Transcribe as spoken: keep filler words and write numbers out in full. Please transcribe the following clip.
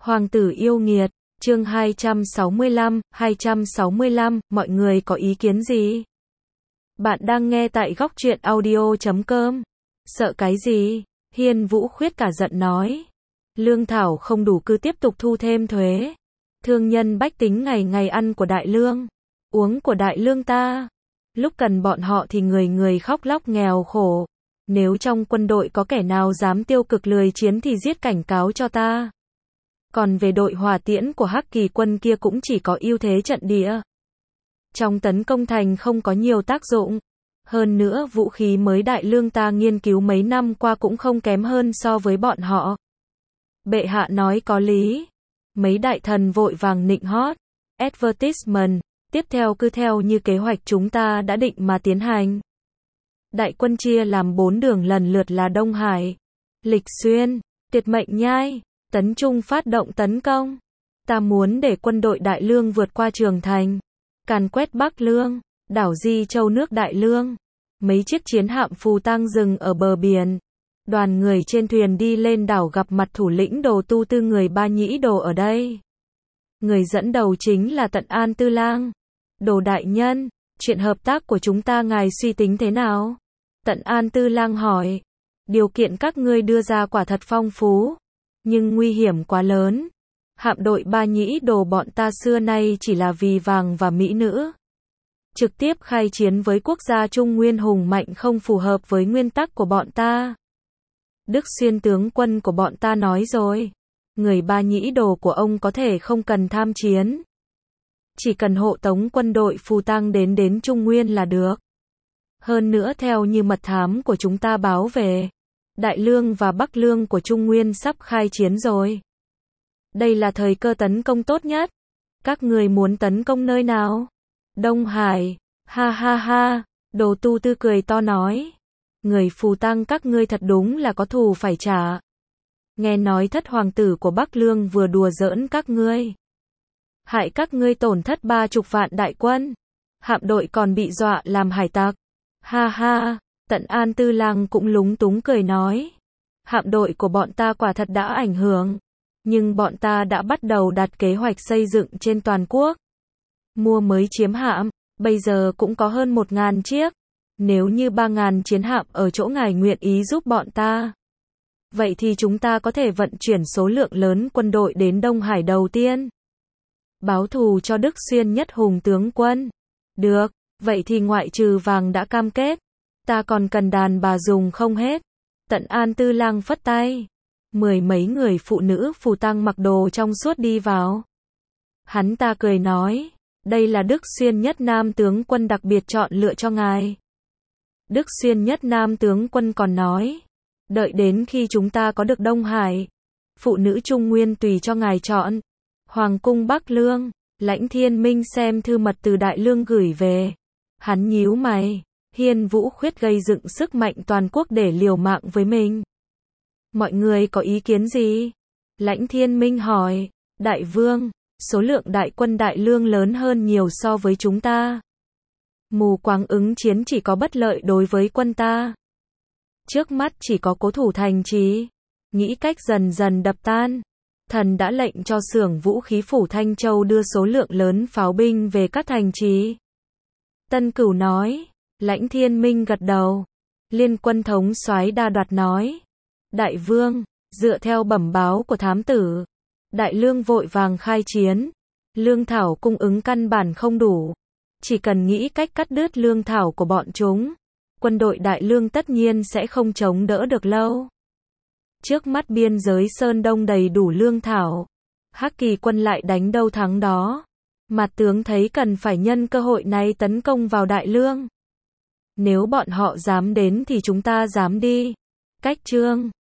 Hoàng tử yêu nghiệt, chương hai trăm sáu mươi lăm, hai trăm sáu mươi lăm, mọi người có ý kiến gì? Bạn đang nghe tại góc truyện audio chấm com. Sợ cái gì? Hiên Vũ Khuyết cả giận nói. Lương thảo không đủ cứ tiếp tục thu thêm thuế. Thương nhân bách tính ngày ngày ăn của đại lương, uống của đại lương ta. Lúc cần bọn họ thì người người khóc lóc nghèo khổ. Nếu trong quân đội có kẻ nào dám tiêu cực lười chiến thì giết cảnh cáo cho ta. Còn về đội hỏa tiễn của Hắc Kỳ quân kia cũng chỉ có ưu thế trận địa. Trong tấn công thành không có nhiều tác dụng. Hơn nữa vũ khí mới đại lương ta nghiên cứu mấy năm qua cũng không kém hơn so với bọn họ. Bệ hạ nói có lý. Mấy đại thần vội vàng nịnh hót. Advertisement, tiếp theo cứ theo như kế hoạch chúng ta đã định mà tiến hành. Đại quân chia làm bốn đường lần lượt là Đông Hải, Lịch Xuyên, Tiệt Mệnh Nhai, Tấn Trung phát động tấn công. Ta muốn để quân đội Đại Lương vượt qua Trường Thành, càn quét Bắc Lương, đảo Di Châu nước Đại Lương. Mấy chiếc chiến hạm phù tang dừng ở bờ biển. Đoàn người trên thuyền đi lên đảo gặp mặt thủ lĩnh Đồ Tu Tư người Ba Nhĩ Đồ ở đây. Người dẫn đầu chính là Tận An Tư Lang. Đồ đại nhân, chuyện hợp tác của chúng ta ngài suy tính thế nào? Tận An Tư Lang hỏi. Điều kiện các ngươi đưa ra quả thật phong phú, nhưng nguy hiểm quá lớn. Hạm đội Ba Nhĩ Đồ bọn ta xưa nay chỉ là vì vàng và mỹ nữ. Trực tiếp khai chiến với quốc gia Trung Nguyên hùng mạnh không phù hợp với nguyên tắc của bọn ta. Đức Xuyên tướng quân của bọn ta nói rồi. Người Ba Nhĩ Đồ của ông có thể không cần tham chiến. Chỉ cần hộ tống quân đội phù tang đến đến Trung Nguyên là được. Hơn nữa theo như mật thám của chúng ta báo về, Đại Lương và Bắc Lương của Trung Nguyên sắp khai chiến rồi. Đây là thời cơ tấn công tốt nhất. Các người muốn tấn công nơi nào? Đông Hải. Ha ha ha. Đồ Tu Tư cười to nói. Người phù tang các ngươi thật đúng là có thù phải trả. Nghe nói thất hoàng tử của Bắc Lương vừa đùa giỡn các ngươi. Hại các ngươi tổn thất ba chục vạn đại quân. Hạm đội còn bị dọa làm hải tặc. Ha ha, Tận An Tư Lang cũng lúng túng cười nói. Hạm đội của bọn ta quả thật đã ảnh hưởng. Nhưng bọn ta đã bắt đầu đặt kế hoạch xây dựng trên toàn quốc. Mua mới chiếm hạm, bây giờ cũng có hơn một ngàn chiếc. Nếu như ba ngàn chiến hạm ở chỗ ngài nguyện ý giúp bọn ta, vậy thì chúng ta có thể vận chuyển số lượng lớn quân đội đến Đông Hải đầu tiên. Báo thù cho Đức Xuyên nhất hùng tướng quân. Được, vậy thì ngoại trừ vàng đã cam kết, ta còn cần đàn bà dùng không hết. Tận An Tư Lang phất tay. Mười mấy người phụ nữ phù tang mặc đồ trong suốt đi vào. Hắn ta cười nói, đây là Đức Xuyên nhất nam tướng quân đặc biệt chọn lựa cho ngài. Đức Xuyên nhất nam tướng quân còn nói, đợi đến khi chúng ta có được Đông Hải, phụ nữ Trung Nguyên tùy cho ngài chọn. Hoàng cung Bắc Lương, Lãnh Thiên Minh xem thư mật từ Đại Lương gửi về. Hắn nhíu mày, Hiên Vũ Khuyết gây dựng sức mạnh toàn quốc để liều mạng với mình. Mọi người có ý kiến gì? Lãnh Thiên Minh hỏi, Đại Vương, số lượng đại quân Đại Lương lớn hơn nhiều so với chúng ta. Mù quáng ứng chiến chỉ có bất lợi đối với quân ta. Trước mắt chỉ có cố thủ thành trì, nghĩ cách dần dần đập tan. Thần đã lệnh cho xưởng vũ khí phủ Thanh Châu đưa số lượng lớn pháo binh về các thành trì. Tân Cửu nói. Lãnh Thiên Minh gật đầu. Liên quân thống soái Đa Đoạt nói. Đại Vương, dựa theo bẩm báo của thám tử, Đại Lương vội vàng khai chiến. Lương thảo cung ứng căn bản không đủ. Chỉ cần nghĩ cách cắt đứt lương thảo của bọn chúng, quân đội Đại Lương tất nhiên sẽ không chống đỡ được lâu. Trước mắt biên giới Sơn Đông đầy đủ lương thảo. Hắc Kỳ quân lại đánh đâu thắng đó. Mặt tướng thấy cần phải nhân cơ hội này tấn công vào Đại Lương. Nếu bọn họ dám đến thì chúng ta dám đi. Cách chương